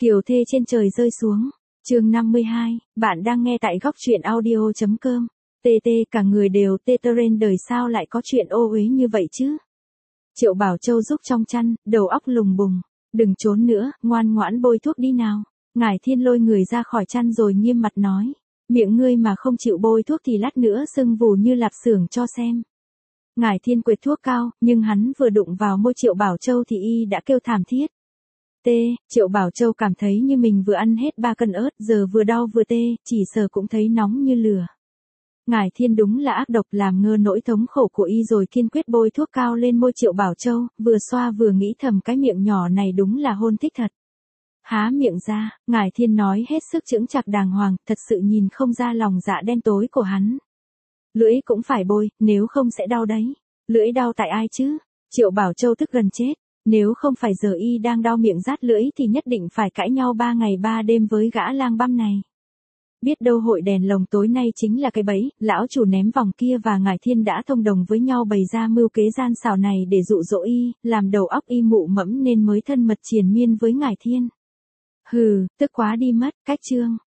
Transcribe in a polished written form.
Kiều thê trên trời rơi xuống. Chương 52, bạn đang nghe tại góc truyện audio.com. Cả người đều tê trên đời sao lại có chuyện ô uế như vậy chứ? Triệu Bảo Châu rúc trong chăn, đầu óc lùng bùng. Đừng trốn nữa, ngoan ngoãn bôi thuốc đi nào. Ngải Thiên lôi người ra khỏi chăn rồi nghiêm mặt nói. Miệng ngươi mà không chịu bôi thuốc thì lát nữa sưng vù như lạp xưởng cho xem. Ngải Thiên quệt thuốc cao, nhưng hắn vừa đụng vào môi Triệu Bảo Châu thì y đã kêu thảm thiết. Triệu Bảo Châu cảm thấy như mình vừa ăn hết 3 cân ớt, giờ vừa đau vừa tê, chỉ sờ cũng thấy nóng như lửa. Ngải Thiên đúng là ác độc, làm ngơ nỗi thống khổ của y rồi kiên quyết bôi thuốc cao lên môi Triệu Bảo Châu, vừa xoa vừa nghĩ thầm cái miệng nhỏ này đúng là hôn thích thật. Há miệng ra, Ngải Thiên nói hết sức chững chạc đàng hoàng, thật sự nhìn không ra lòng dạ đen tối của hắn. Lưỡi cũng phải bôi, nếu không sẽ đau đấy. Lưỡi đau tại ai chứ? Triệu Bảo Châu tức gần chết. Nếu không phải giờ y đang đau miệng rát lưỡi thì nhất định phải cãi nhau 3 ngày 3 đêm với gã lang băm này. Biết đâu hội đèn lồng tối nay chính là cái bẫy, lão chủ ném vòng kia và Ngải Thiên đã thông đồng với nhau bày ra mưu kế gian xảo này để dụ dỗ y, làm đầu óc y mụ mẫm nên mới thân mật triền miên với Ngải Thiên. Hừ, tức quá đi mất, cách chương.